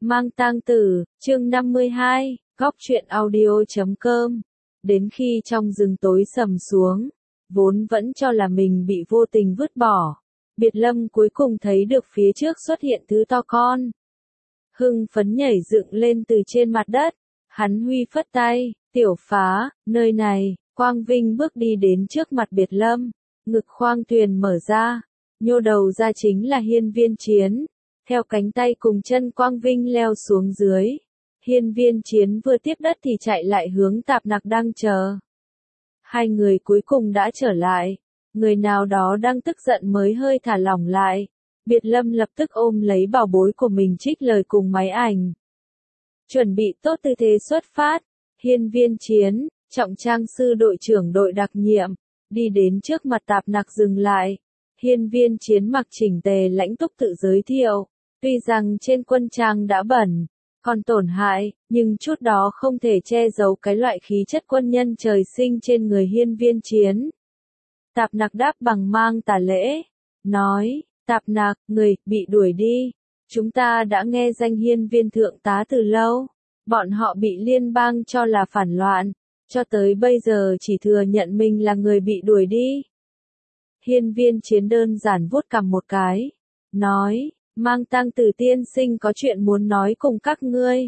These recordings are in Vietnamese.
Mang tang tử, chương 52, góc truyện audio.com. Đến khi trong rừng tối sầm xuống, vốn vẫn cho là mình bị vô tình vứt bỏ, Biệt Lâm cuối cùng thấy được phía trước xuất hiện thứ to con. Hưng phấn nhảy dựng lên từ trên mặt đất, hắn huy phất tay, tiểu phá, nơi này. Quang Vinh bước đi đến trước mặt Biệt Lâm, ngực khoang thuyền mở ra, nhô đầu ra chính là Hiên Viên Chiến. Theo cánh tay cùng chân Quang Vinh leo xuống dưới, Hiên Viên Chiến vừa tiếp đất thì chạy lại hướng Tạp Nặc đang chờ. Hai người cuối cùng đã trở lại, người nào đó đang tức giận mới hơi thả lỏng lại. Biệt Lâm lập tức ôm lấy bảo bối của mình trích lời cùng máy ảnh. Chuẩn bị tốt tư thế xuất phát, Hiên Viên Chiến, trọng trang sư đội trưởng đội đặc nhiệm, đi đến trước mặt Tạp Nặc dừng lại. Hiên Viên Chiến mặc chỉnh tề lãnh túc tự giới thiệu, tuy rằng trên quân trang đã bẩn, còn tổn hại, nhưng chút đó không thể che giấu cái loại khí chất quân nhân trời sinh trên người Hiên Viên Chiến. Tạp Nặc đáp bằng mang tà lễ, nói, Tạp Nặc, người, bị đuổi đi. Chúng ta đã nghe danh Hiên Viên thượng tá từ lâu, bọn họ bị liên bang cho là phản loạn, cho tới bây giờ chỉ thừa nhận mình là người bị đuổi đi. Hiên Viên Chiến đơn giản vuốt cằm một cái, nói, Mang tang tử tiên sinh có chuyện muốn nói cùng các ngươi.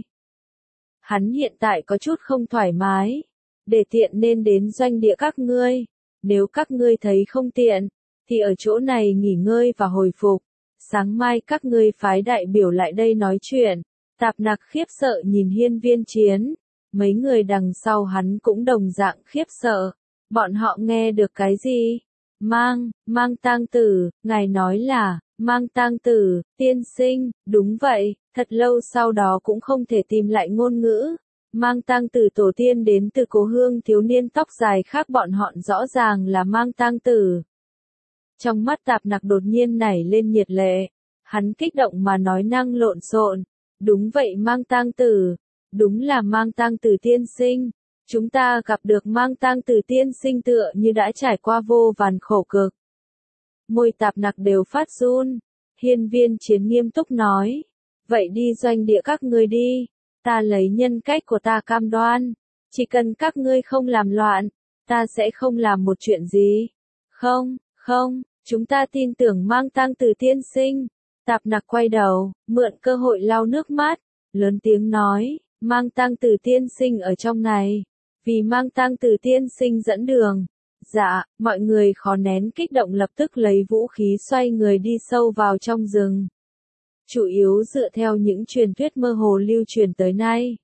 Hắn hiện tại có chút không thoải mái, để tiện nên đến doanh địa các ngươi. Nếu các ngươi thấy không tiện, thì ở chỗ này nghỉ ngơi và hồi phục. Sáng mai các ngươi phái đại biểu lại đây nói chuyện. Tạp Nặc khiếp sợ nhìn Hiên Viên Chiến. Mấy người đằng sau hắn cũng đồng dạng khiếp sợ. Bọn họ nghe được cái gì? Mang tang tử, ngài nói là, Mang tang tử, tiên sinh, đúng vậy, thật lâu sau đó cũng không thể tìm lại ngôn ngữ. Mang tang tử tổ tiên đến từ cố hương thiếu niên tóc dài khác bọn họ rõ ràng là Mang tang tử. Trong mắt Tạp Nặc đột nhiên nảy lên nhiệt lệ, hắn kích động mà nói năng lộn xộn, đúng vậy Mang tang tử, đúng là Mang tang tử tiên sinh. Chúng ta gặp được Mang tang tử tiên sinh tựa như đã trải qua vô vàn khổ cực. Môi Tạp Nặc đều phát run. Hiên Viên Chiến nghiêm túc nói, vậy đi doanh địa các ngươi đi, ta lấy nhân cách của ta cam đoan, chỉ cần các ngươi không làm loạn, ta sẽ không làm một chuyện gì. Không, chúng ta tin tưởng Mang tang tử tiên sinh. Tạp Nặc quay đầu, mượn cơ hội lau nước mắt, lớn tiếng nói, Mang tang tử tiên sinh ở trong này, vì Mang tang tử tiên sinh dẫn đường. Dạ, mọi người khó nén kích động lập tức lấy vũ khí xoay người đi sâu vào trong rừng. Chủ yếu dựa theo những truyền thuyết mơ hồ lưu truyền tới nay.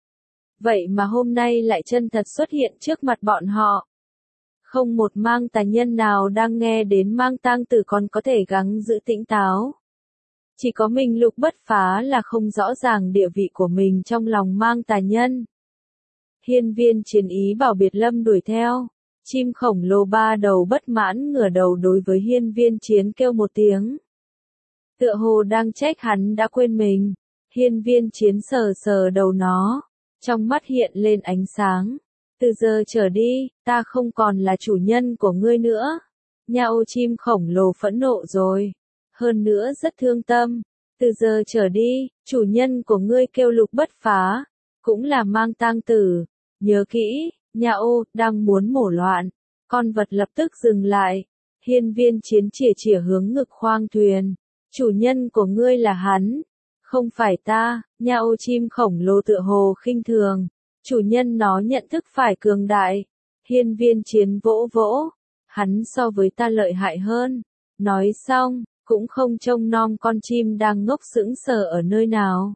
Vậy mà hôm nay lại chân thật xuất hiện trước mặt bọn họ. Không một mang tà nhân nào đang nghe đến Mang tang tử còn có thể gắng giữ tĩnh táo. Chỉ có mình Lục Bất Phá là không rõ ràng địa vị của mình trong lòng mang tà nhân. Hiên Viên Chiến ý bảo Biệt Lâm đuổi theo. Chim khổng lồ ba đầu bất mãn ngửa đầu đối với Hiên Viên Chiến kêu một tiếng. Tựa hồ đang trách hắn đã quên mình. Hiên Viên Chiến sờ sờ đầu nó, trong mắt hiện lên ánh sáng. Từ giờ trở đi, ta không còn là chủ nhân của ngươi nữa. Nhao chim khổng lồ phẫn nộ rồi. Hơn nữa rất thương tâm. Từ giờ trở đi, chủ nhân của ngươi kêu Lục Bất Phá, cũng là Mang tang tử. Nhớ kỹ. Nhao, đang muốn mổ loạn. Con vật lập tức dừng lại. Hiên Viên Chiến chìa hướng ngực khoang thuyền. Chủ nhân của ngươi là hắn. Không phải ta. Nhao chim khổng lồ tựa hồ khinh thường. Chủ nhân nó nhận thức phải cường đại. Hiên Viên Chiến vỗ vỗ. Hắn so với ta lợi hại hơn. Nói xong, cũng không trông nom con chim đang ngốc sững sờ ở nơi nào.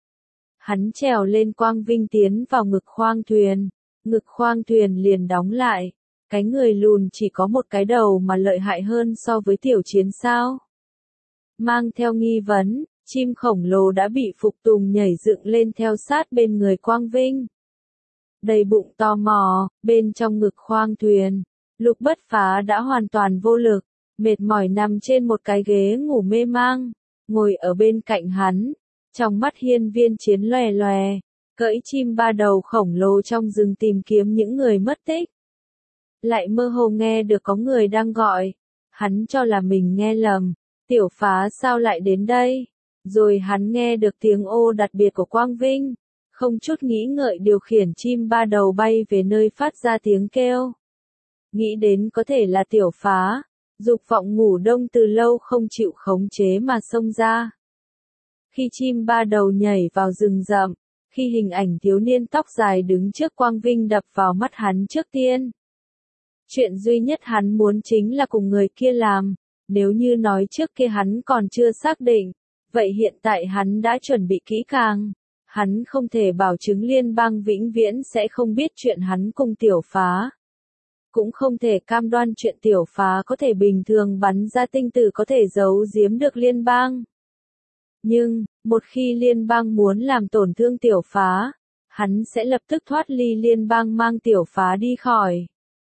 Hắn trèo lên Quang Vinh tiến vào ngực khoang thuyền. Ngực khoang thuyền liền đóng lại. Cái người lùn chỉ có một cái đầu mà lợi hại hơn so với Tiểu Chiến sao? Mang theo nghi vấn, chim khổng lồ đã bị phục tùng nhảy dựng lên theo sát bên người Quang Vinh. Đầy bụng tò mò, bên trong ngực khoang thuyền, Lục Bất Phá đã hoàn toàn vô lực, mệt mỏi nằm trên một cái ghế ngủ mê mang, ngồi ở bên cạnh hắn, trong mắt Hiên Viên Chiến lòe lòe. Cưỡi chim ba đầu khổng lồ trong rừng tìm kiếm những người mất tích. Lại mơ hồ nghe được có người đang gọi. Hắn cho là mình nghe lầm. Tiểu Phá sao lại đến đây? Rồi hắn nghe được tiếng ô đặc biệt của Quang Vinh, không chút nghĩ ngợi điều khiển chim ba đầu bay về nơi phát ra tiếng kêu. Nghĩ đến có thể là Tiểu Phá, dục vọng ngủ đông từ lâu không chịu khống chế mà xông ra. Khi chim ba đầu nhảy vào rừng rậm, khi hình ảnh thiếu niên tóc dài đứng trước Quang Vinh đập vào mắt hắn trước tiên. Chuyện duy nhất hắn muốn chính là cùng người kia làm, nếu như nói trước kia hắn còn chưa xác định, vậy hiện tại hắn đã chuẩn bị kỹ càng. Hắn không thể bảo chứng liên bang vĩnh viễn sẽ không biết chuyện hắn cùng Tiểu Phá. Cũng không thể cam đoan chuyện Tiểu Phá có thể bình thường bắn ra tinh tử có thể giấu giếm được liên bang. Nhưng, một khi liên bang muốn làm tổn thương Tiểu Phá, hắn sẽ lập tức thoát ly liên bang mang Tiểu Phá đi khỏi.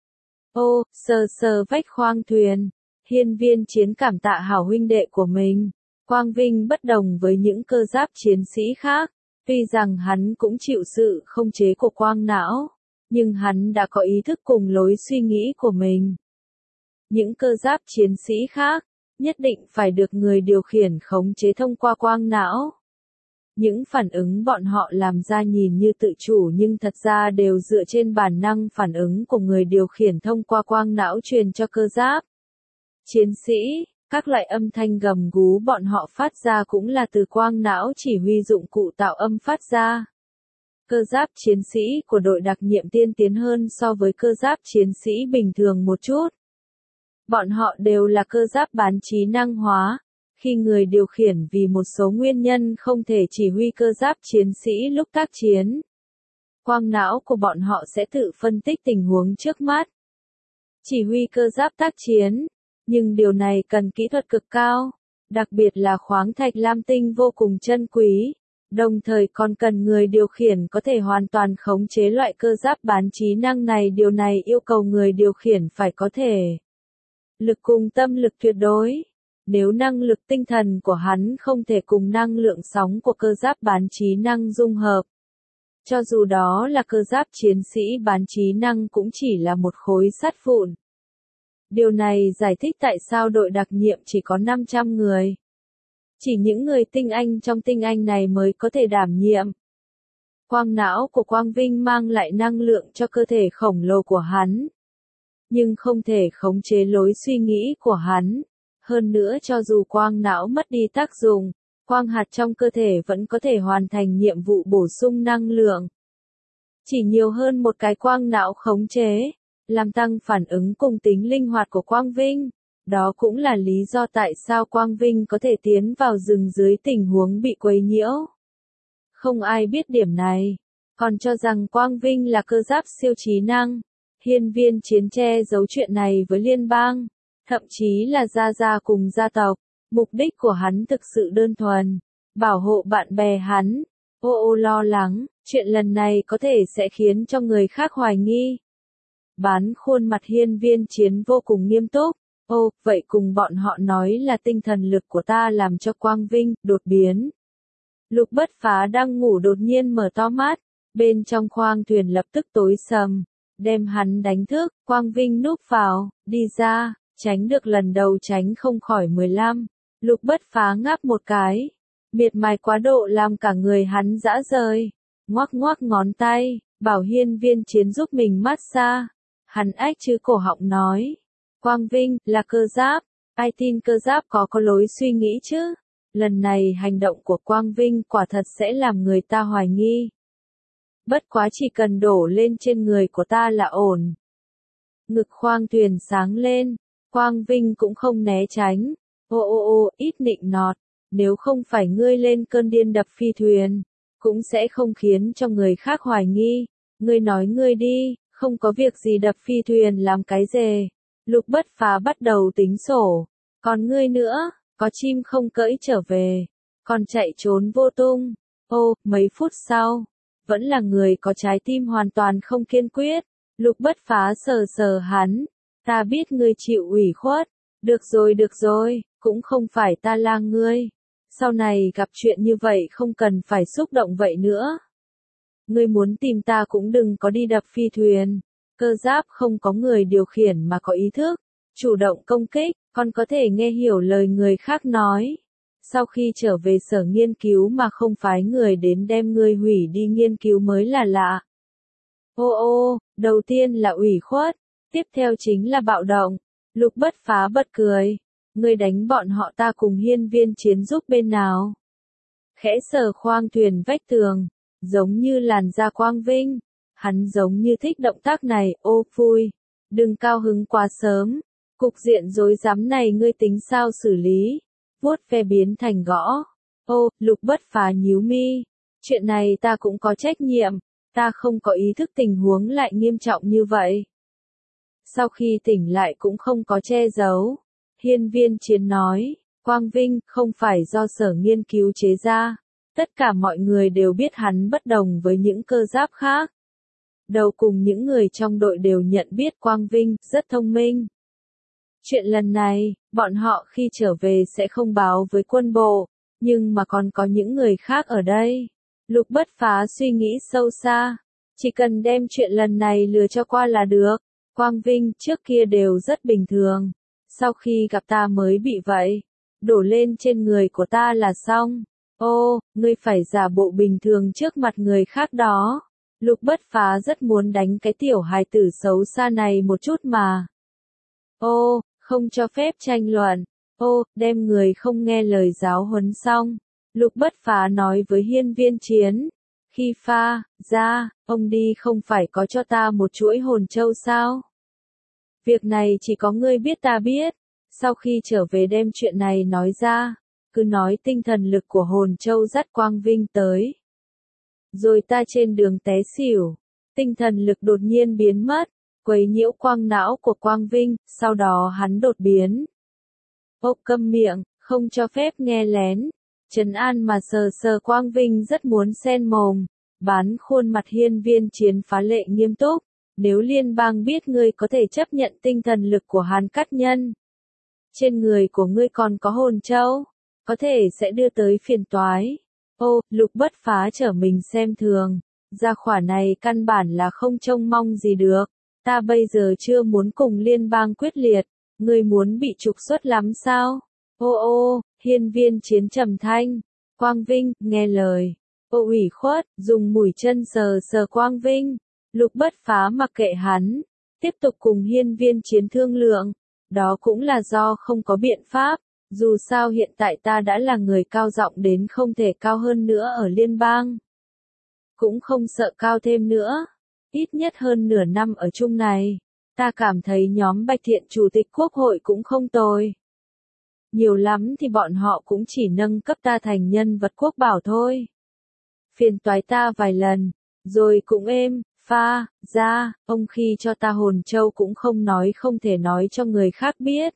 Ô, sờ sờ vách khoang thuyền, Hiên Viên Chiến cảm tạ hảo huynh đệ của mình. Quang Vinh bất đồng với những cơ giáp chiến sĩ khác, tuy rằng hắn cũng chịu sự không chế của quang não, nhưng hắn đã có ý thức cùng lối suy nghĩ của mình. Những cơ giáp chiến sĩ khác, nhất định phải được người điều khiển khống chế thông qua quang não. Những phản ứng bọn họ làm ra nhìn như tự chủ nhưng thật ra đều dựa trên bản năng phản ứng của người điều khiển thông qua quang não truyền cho cơ giáp. Chiến sĩ, các loại âm thanh gầm gú bọn họ phát ra cũng là từ quang não chỉ huy dụng cụ tạo âm phát ra. Cơ giáp chiến sĩ của đội đặc nhiệm tiên tiến hơn so với cơ giáp chiến sĩ bình thường một chút. Bọn họ đều là cơ giáp bán trí năng hóa. Khi người điều khiển vì một số nguyên nhân không thể chỉ huy cơ giáp chiến sĩ lúc tác chiến, quang não của bọn họ sẽ tự phân tích tình huống trước mắt. Chỉ huy cơ giáp tác chiến, nhưng điều này cần kỹ thuật cực cao, đặc biệt là khoáng thạch lam tinh vô cùng chân quý, đồng thời còn cần người điều khiển có thể hoàn toàn khống chế loại cơ giáp bán trí năng này. Điều này yêu cầu người điều khiển phải có thể lực cùng tâm lực tuyệt đối. Nếu năng lực tinh thần của hắn không thể cùng năng lượng sóng của cơ giáp bán trí năng dung hợp, cho dù đó là cơ giáp chiến sĩ bán trí năng cũng chỉ là một khối sắt vụn. Điều này giải thích tại sao đội đặc nhiệm chỉ có 500 người. Chỉ những người tinh anh trong tinh anh này mới có thể đảm nhiệm. Quang não của Quang Vinh mang lại năng lượng cho cơ thể khổng lồ của hắn, nhưng không thể khống chế lối suy nghĩ của hắn. Hơn nữa cho dù quang não mất đi tác dụng, quang hạt trong cơ thể vẫn có thể hoàn thành nhiệm vụ bổ sung năng lượng. Chỉ nhiều hơn một cái quang não khống chế, làm tăng phản ứng cùng tính linh hoạt của Quang Vinh. Đó cũng là lý do tại sao Quang Vinh có thể tiến vào rừng dưới tình huống bị quấy nhiễu. Không ai biết điểm này, còn cho rằng Quang Vinh là cơ giáp siêu trí năng. Hiên Viên Chiến che giấu chuyện này với liên bang, thậm chí là gia cùng gia tộc. Mục đích của hắn thực sự đơn thuần, bảo hộ bạn bè hắn. Ô lo lắng, chuyện lần này có thể sẽ khiến cho người khác hoài nghi. Bán khuôn mặt Hiên Viên Chiến vô cùng nghiêm túc. Vậy cùng bọn họ nói là tinh thần lực của ta làm cho Quang Vinh đột biến. Lục Bất Phá đang ngủ đột nhiên mở to mắt, bên trong khoang thuyền lập tức tối sầm, đem hắn đánh thức. Quang Vinh núp vào, đi ra, tránh được lần đầu tránh không khỏi 15. Lục Bất Phá ngáp một cái, miệt mài quá độ làm cả người hắn rã rời, ngoắc ngón tay, bảo Hiên Viên Chiến giúp mình massage. Hắn ách chứ cổ họng nói, Quang Vinh, là cơ giáp, ai tin cơ giáp có lối suy nghĩ chứ? Lần này hành động của Quang Vinh quả thật sẽ làm người ta hoài nghi. Bất quá chỉ cần đổ lên trên người của ta là ổn. Ngực khoang thuyền sáng lên, Quang Vinh cũng không né tránh. Ít nịnh nọt, nếu không phải ngươi lên cơn điên đập phi thuyền, cũng sẽ không khiến cho người khác hoài nghi. Ngươi nói ngươi đi, không có việc gì đập phi thuyền làm cái gì. Lục Bất Phá bắt đầu tính sổ. Còn ngươi nữa, có chim không cưỡi trở về, còn chạy trốn vô tung. Mấy phút sau, vẫn là người có trái tim hoàn toàn không kiên quyết. Lục Bất Phá sờ hắn, ta biết ngươi chịu ủy khuất. Được rồi, cũng không phải ta la ngươi. Sau này gặp chuyện như vậy không cần phải xúc động vậy nữa. Ngươi muốn tìm ta cũng đừng có đi đập phi thuyền. Cơ giáp không có người điều khiển mà có ý thức, chủ động công kích, còn có thể nghe hiểu lời người khác nói. Sau khi trở về sở nghiên cứu mà không phái người đến đem ngươi hủy đi nghiên cứu mới là lạ. Ô ô, đầu tiên là ủy khuất, tiếp theo chính là bạo động. Lục Bất Phá bật cười. Ngươi đánh bọn họ ta cùng Hiên Viên Chiến giúp bên nào? Khẽ sờ khoang thuyền vách tường, giống như làn da Quang Vinh. Hắn giống như thích động tác này, ô phui. Đừng cao hứng quá sớm. Cục diện rối rắm này ngươi tính sao xử lý? Vuốt ve biến thành gõ. Ô, Lục Bất Phá nhíu mi. Chuyện này ta cũng có trách nhiệm. Ta không có ý thức tình huống lại nghiêm trọng như vậy. Sau khi tỉnh lại cũng không có che giấu. Hiên Viên Chiến nói, Quang Vinh không phải do sở nghiên cứu chế ra. Tất cả mọi người đều biết hắn bất đồng với những cơ giáp khác. Đầu cùng những người trong đội đều nhận biết Quang Vinh rất thông minh. Chuyện lần này, bọn họ khi trở về sẽ không báo với quân bộ, nhưng mà còn có những người khác ở đây. Lục Bất Phá suy nghĩ sâu xa, chỉ cần đem chuyện lần này lừa cho qua là được. Quang Vinh trước kia đều rất bình thường, sau khi gặp ta mới bị vậy, đổ lên trên người của ta là xong. Ô, ngươi phải giả bộ bình thường trước mặt người khác đó. Lục Bất Phá rất muốn đánh cái tiểu hài tử xấu xa này một chút mà. Ô, không cho phép tranh luận. Ô, đem người không nghe lời giáo huấn xong. Lục Bất Phá nói với Hiên Viên Chiến. Khi pha, ra, ông đi không phải có cho ta một chuỗi hồn châu sao? Việc này chỉ có ngươi biết ta biết. Sau khi trở về đem chuyện này nói ra, cứ nói tinh thần lực của hồn châu dắt Quang Vinh tới. Rồi ta trên đường té xỉu. Tinh thần lực đột nhiên biến mất, quấy nhiễu quang não của Quang Vinh, sau đó hắn đột biến. Ốc câm miệng, không cho phép nghe lén. Trấn An mà sờ sờ Quang Vinh rất muốn xen mồm. Bán khuôn mặt Hiên Viên Chiến phá lệ nghiêm túc. Nếu liên bang biết ngươi có thể chấp nhận tinh thần lực của Hàn Cát Nhân. Trên người của ngươi còn có hồn châu. Có thể sẽ đưa tới phiền toái. Ô, Lục Bất Phá trở mình xem thường. Gia khỏa này căn bản là không trông mong gì được. Ta bây giờ chưa muốn cùng liên bang quyết liệt. Ngươi muốn bị trục xuất lắm sao? Ô ô, Hiên Viên Chiến trầm thanh. Quang Vinh, nghe lời. Ô ủy khuất, dùng mũi chân sờ sờ Quang Vinh. Lục Bất Phá mặc kệ hắn. Tiếp tục cùng Hiên Viên Chiến thương lượng. Đó cũng là do không có biện pháp. Dù sao hiện tại ta đã là người cao giọng đến không thể cao hơn nữa ở liên bang. Cũng không sợ cao thêm nữa. Ít nhất hơn nửa năm ở chung này. Ta cảm thấy nhóm Bạch Thiện Chủ tịch Quốc hội cũng không tồi. Nhiều lắm thì bọn họ cũng chỉ nâng cấp ta thành nhân vật quốc bảo thôi. Phiền toái ta vài lần, rồi cũng êm, pha, ra, ông khi cho ta hồn châu cũng không nói không thể nói cho người khác biết.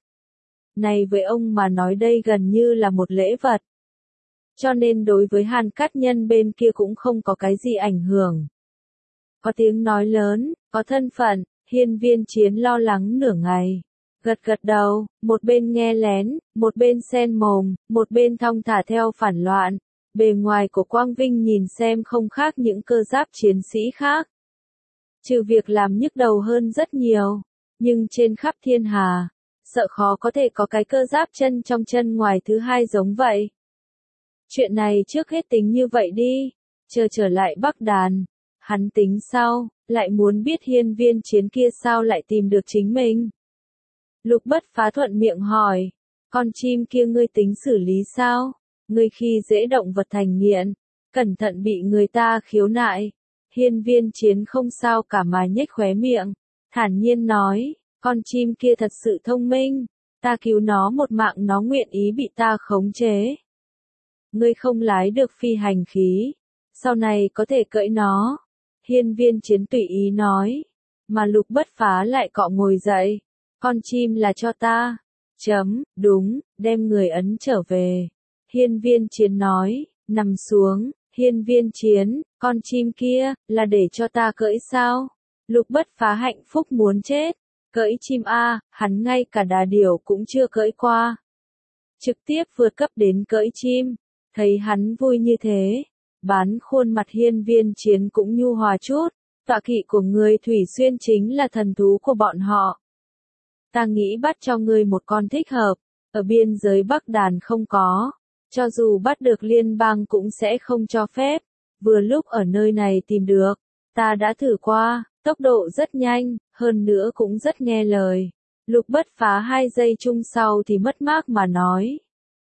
Này với ông mà nói đây gần như là một lễ vật. Cho nên đối với Hàn Cát Nhân bên kia cũng không có cái gì ảnh hưởng. Có tiếng nói lớn, có thân phận, Hiên Viên Chiến lo lắng nửa ngày. Gật gật đầu, một bên nghe lén, một bên xen mồm, một bên thong thả theo phản loạn. Bề ngoài của Quang Vinh nhìn xem không khác những cơ giáp chiến sĩ khác. Trừ việc làm nhức đầu hơn rất nhiều. Nhưng trên khắp thiên hà, sợ khó có thể có cái cơ giáp chân trong chân ngoài thứ hai giống vậy. Chuyện này trước hết tính như vậy đi. Chờ trở lại Bắc Đàn. Hắn tính sau, lại muốn biết Hiên Viên Chiến kia sao lại tìm được chính mình. Lục Bất Phá thuận miệng hỏi. Con chim kia ngươi tính xử lý sao? Ngươi khi dễ động vật thành nghiện. Cẩn thận bị người ta khiếu nại. Hiên Viên Chiến không sao cả mà nhếch khóe miệng. Thản nhiên nói. Con chim kia thật sự thông minh. Ta cứu nó một mạng nó nguyện ý bị ta khống chế. Ngươi không lái được phi hành khí. Sau này có thể cưỡi nó. Hiên Viên Chiến tùy ý nói. Mà Lục Bất Phá lại cọ ngồi dậy. Con chim là cho ta. Đúng, đem người ấn trở về. Hiên Viên Chiến nói, nằm xuống. Hiên Viên Chiến, con chim kia, là để cho ta cưỡi sao? Lục Bất Phá hạnh phúc muốn chết. Cưỡi chim a, hắn ngay cả đà điểu cũng chưa cưỡi qua. Trực tiếp vượt cấp đến cưỡi chim. Thấy hắn vui như thế. Bán khuôn mặt Hiên Viên Chiến cũng nhu hòa chút. Tọa kỵ của người Thủy Xuyên chính là thần thú của bọn họ. Ta nghĩ bắt cho ngươi một con thích hợp. Ở biên giới Bắc Đàn không có. cho dù bắt được liên bang cũng sẽ không cho phép, vừa lúc ở nơi này tìm được, ta đã thử qua, tốc độ rất nhanh, hơn nữa cũng rất nghe lời. Lục Bất Phá 2 giây chung sau thì mất mát mà nói.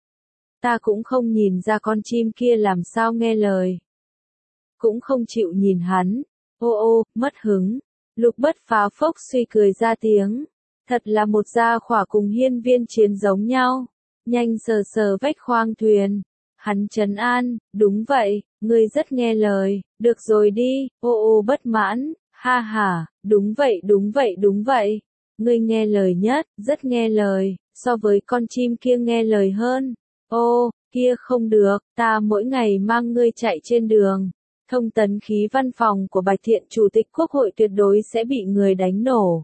Ta cũng không nhìn ra con chim kia làm sao nghe lời. Cũng không chịu nhìn hắn. Ô ô, mất hứng. Lục Bất Phá phốc suy cười ra tiếng. Thật là một gia khỏa cùng Hiên Viên Chiến giống nhau. Nhanh sờ sờ vách khoang thuyền. Hắn trấn an, đúng vậy, ngươi rất nghe lời, được rồi đi, ô ô bất mãn, ha ha, đúng vậy đúng vậy đúng vậy. Ngươi nghe lời nhất, rất nghe lời, so với con chim kia nghe lời hơn. Ô, kia không được, ta mỗi ngày mang ngươi chạy trên đường. Thông tấn khí văn phòng của Bạch Thiện Chủ tịch Quốc hội tuyệt đối sẽ bị người đánh nổ.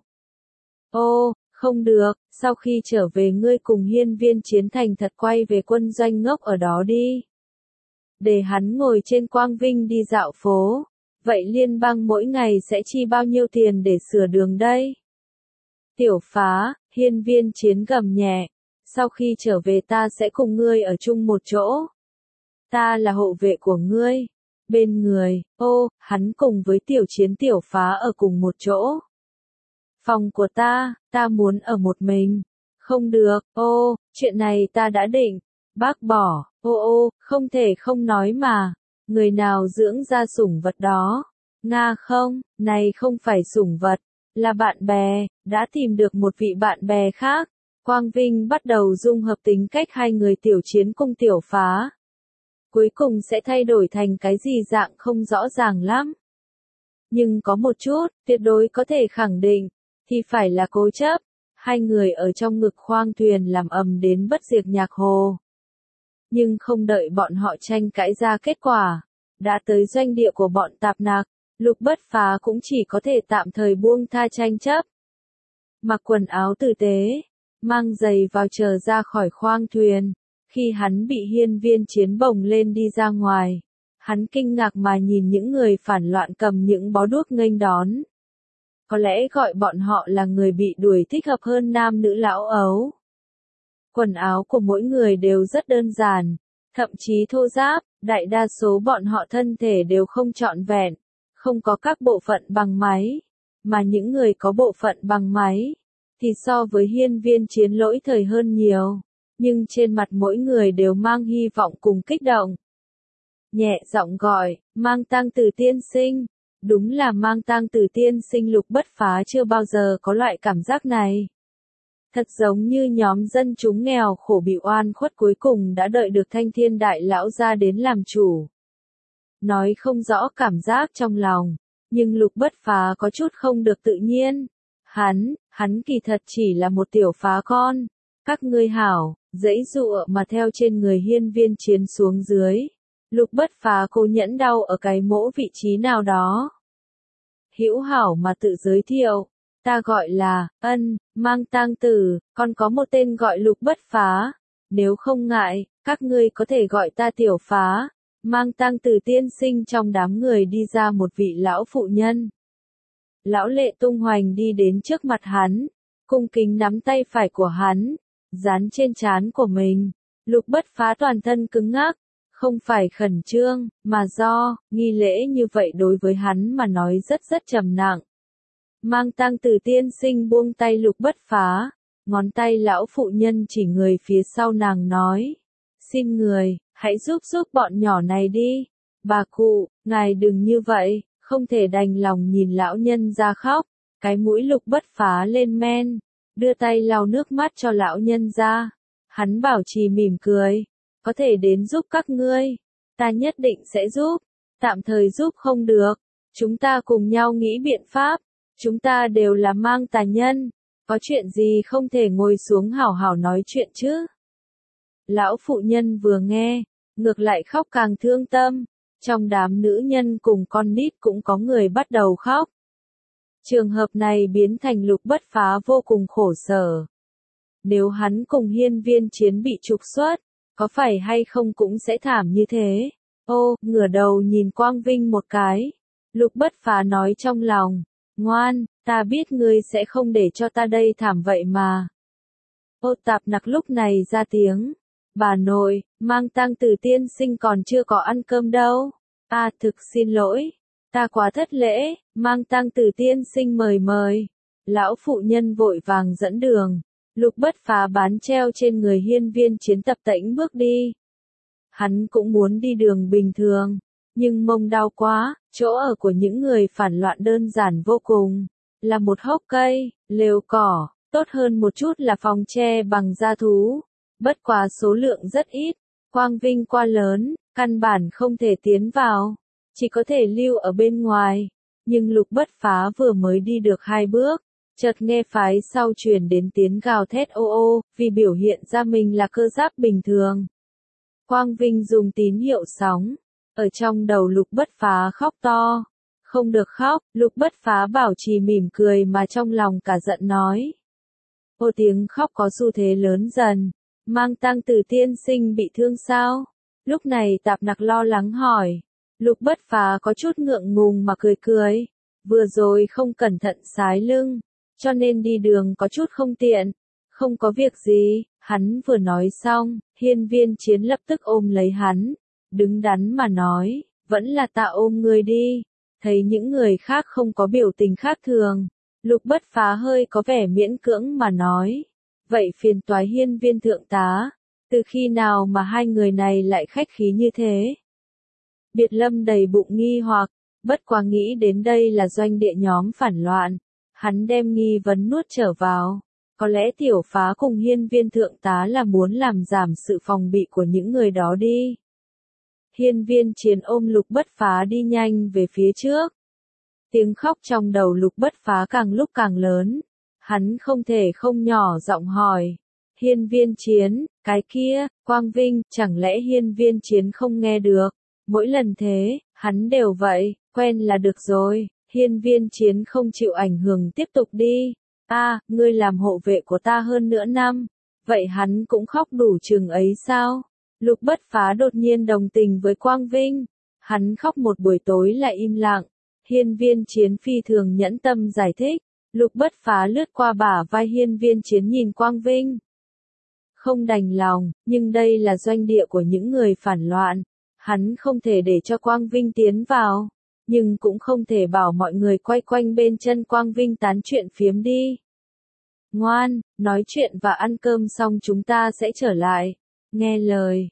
Ô, không được, sau khi trở về ngươi cùng Hiên Viên Chiến thành thật quay về quân doanh ngốc ở đó đi. Để hắn ngồi trên quang vinh đi dạo phố. Vậy liên bang mỗi ngày sẽ chi bao nhiêu tiền để sửa đường đây? Tiểu Phá, Hiên Viên Chiến gầm nhẹ. Sau khi trở về ta sẽ cùng ngươi ở chung một chỗ. Ta là hộ vệ của ngươi. Bên người, ô, hắn cùng với Tiểu Chiến Tiểu Phá ở cùng một chỗ. Phòng của ta muốn ở một mình. Không được, ô, chuyện này ta đã định. Bác bỏ, ô ô, không thể không nói mà. Người nào dưỡng ra sủng vật đó? Nga không, này không phải sủng vật, là bạn bè, đã tìm được một vị bạn bè khác. Quang Vinh bắt đầu dung hợp tính cách hai người Tiểu Chiến cùng Tiểu Phá. Cuối cùng sẽ thay đổi thành cái gì dạng không rõ ràng lắm. Nhưng có một chút, tuyệt đối có thể khẳng định, thì phải là cố chấp. Hai người ở trong ngực khoang thuyền làm ầm đến bất diệt nhạc hồ. Nhưng không đợi bọn họ tranh cãi ra kết quả, đã tới doanh địa của bọn Tạp Nặc, Lục Bất Phá cũng chỉ có thể tạm thời buông tha tranh chấp. Mặc quần áo tử tế, mang giày vào chờ ra khỏi khoang thuyền, khi hắn bị Hiên Viên Chiến bồng lên đi ra ngoài, hắn kinh ngạc mà nhìn những người phản loạn cầm những bó đuốc nghênh đón. Có lẽ gọi bọn họ là người bị đuổi thích hợp hơn nam nữ lão ấu. Quần áo của mỗi người đều rất đơn giản, thậm chí thô ráp, đại đa số bọn họ thân thể đều không trọn vẹn, không có các bộ phận bằng máy, mà những người có bộ phận bằng máy, thì so với Hiên Viên Chiến lỗi thời hơn nhiều, nhưng trên mặt mỗi người đều mang hy vọng cùng kích động. Nhẹ giọng gọi, Mang Tang Tử tiên sinh. Đúng là Mang Tang Tử tiên sinh. Lục Bất Phá chưa bao giờ có loại cảm giác này. Thật giống như nhóm dân chúng nghèo khổ bị oan khuất cuối cùng đã đợi được Thanh Thiên Đại Lão ra đến làm chủ. Nói không rõ cảm giác trong lòng, nhưng Lục Bất Phá có chút không được tự nhiên. Hắn kỳ thật chỉ là một tiểu phá con. Các ngươi hảo, giãy giụa mà theo trên người Hiên Viên Chiến xuống dưới. Lục Bất Phá cố nhẫn đau ở cái mỗ vị trí nào đó. Hữu hảo mà tự giới thiệu. Ta gọi là, Mang Tang Tử, còn có một tên gọi Lục Bất Phá. Nếu không ngại, các ngươi có thể gọi ta Tiểu Phá. Mang Tang Tử tiên sinh. Trong đám người đi ra một vị lão phụ nhân. Lão Lệ tung hoành đi đến trước mặt hắn, cung kính nắm tay phải của hắn, dán trên trán của mình. Lục Bất Phá toàn thân cứng ngắc, không phải khẩn trương, mà do, nghi lễ như vậy đối với hắn mà nói rất trầm nặng. Mang Tang Tử tiên sinh buông tay Lục Bất Phá, ngón tay lão phụ nhân chỉ người phía sau nàng nói. Xin người, hãy giúp bọn nhỏ này đi. Bà cụ, ngài đừng như vậy, không thể đành lòng nhìn lão nhân ra khóc. Cái mũi Lục Bất Phá lên men, đưa tay lau nước mắt cho lão nhân ra. Hắn bảo trì mỉm cười. Có thể đến giúp các ngươi. Ta nhất định sẽ giúp. Tạm thời giúp không được. Chúng ta cùng nhau nghĩ biện pháp. Chúng ta đều là mang tà nhân. Có chuyện gì không thể ngồi xuống hảo hảo nói chuyện chứ? Lão phụ nhân vừa nghe, ngược lại khóc càng thương tâm. Trong đám nữ nhân cùng con nít cũng có người bắt đầu khóc. Trường hợp này biến thành Lục Bất Phá vô cùng khổ sở. Nếu hắn cùng Hiên Viên Chiến bị trục xuất, có phải hay không cũng sẽ thảm như thế. Ô, ngửa đầu nhìn Quang Vinh một cái. Lục Bất Phá nói trong lòng, ngoan, ta biết ngươi sẽ không để cho ta đây thảm vậy mà. Ô Tạp Nặc lúc này ra tiếng, Bà nội, mang tang Từ tiên sinh còn chưa có ăn cơm đâu. À thực xin lỗi, ta quá thất lễ, mang tang Từ tiên sinh mời mời. Lão phụ nhân vội vàng dẫn đường. Lục Bất Phá bán treo trên người Hiên Viên Chiến tập tễnh bước đi. Hắn cũng muốn đi đường bình thường, nhưng mông đau quá, chỗ ở của những người phản loạn đơn giản vô cùng, là một hốc cây, lều cỏ, tốt hơn một chút là phòng tre bằng da thú. Bất quá số lượng rất ít, quang vinh quá lớn, căn bản không thể tiến vào, chỉ có thể lưu ở bên ngoài. Nhưng Lục Bất Phá vừa mới đi được 2 bước, chợt nghe phái sau truyền đến tiếng gào thét ô ô, vì biểu hiện ra mình là cơ giáp bình thường. Quang Vinh dùng tín hiệu sóng, ở trong đầu Lục Bất Phá khóc to. Không được khóc, Lục Bất Phá bảo trì mỉm cười mà trong lòng cả giận nói. Ô tiếng khóc có xu thế lớn dần, mang tang Từ tiên sinh bị thương sao? Lúc này Tạp Nặc lo lắng hỏi. Lục Bất Phá có chút ngượng ngùng mà cười cười. Vừa rồi không cẩn thận sái lưng, cho nên đi đường có chút không tiện. Không có việc gì, hắn vừa nói xong, Hiên Viên Chiến lập tức ôm lấy hắn, đứng đắn mà nói, vẫn là ta ôm ngươi đi. Thấy những người khác không có biểu tình khác thường, Lục Bất Phá hơi có vẻ miễn cưỡng mà nói, vậy phiền toái Hiên Viên thượng tá, từ khi nào mà hai người này lại khách khí như thế? Biệt Lâm đầy bụng nghi hoặc, bất quá nghĩ đến đây là doanh địa nhóm phản loạn, hắn đem nghi vấn nuốt trở vào. Có lẽ Tiểu Phá cùng Hiên Viên thượng tá là muốn làm giảm sự phòng bị của những người đó đi. Hiên Viên Chiến ôm Lục Bất Phá đi nhanh về phía trước. Tiếng khóc trong đầu Lục Bất Phá càng lúc càng lớn. Hắn không thể không nhỏ giọng hỏi. Hiên Viên Chiến, cái kia, Quang Vinh, chẳng lẽ Hiên Viên Chiến không nghe được? Mỗi lần thế, hắn đều vậy, quen là được rồi. Hiên Viên Chiến không chịu ảnh hưởng tiếp tục đi. Ngươi làm hộ vệ của ta hơn nửa năm. Vậy hắn cũng khóc đủ chừng ấy sao? Lục Bất Phá đột nhiên đồng tình với Quang Vinh. Hắn khóc một buổi tối lại im lặng. Hiên Viên Chiến phi thường nhẫn tâm giải thích. Lục Bất Phá lướt qua bả vai Hiên Viên Chiến nhìn Quang Vinh. Không đành lòng, nhưng đây là doanh địa của những người phản loạn. Hắn không thể để cho Quang Vinh tiến vào. Nhưng cũng không thể bảo mọi người quay quanh bên chân Quang Vinh tán chuyện phiếm đi. Ngoan, nói chuyện và ăn cơm xong chúng ta sẽ trở lại. Nghe lời,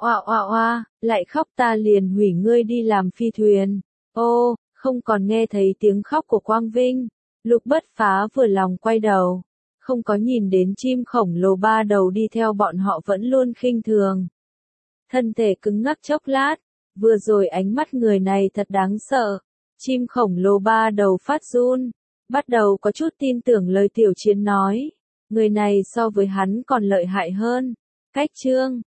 lại khóc ta liền hủy ngươi đi làm phi thuyền. Ô, không còn nghe thấy tiếng khóc của Quang Vinh. Lục Bất Phá vừa lòng quay đầu. Không có nhìn đến chim khổng lồ 3 đầu đi theo bọn họ vẫn luôn khinh thường. Thân thể cứng ngắc chốc lát. Vừa rồi ánh mắt người này thật đáng sợ. Chim khổng lồ 3 đầu phát run. Bắt đầu có chút tin tưởng lời Tiểu Chiến nói. Người này so với hắn còn lợi hại hơn. Cách chương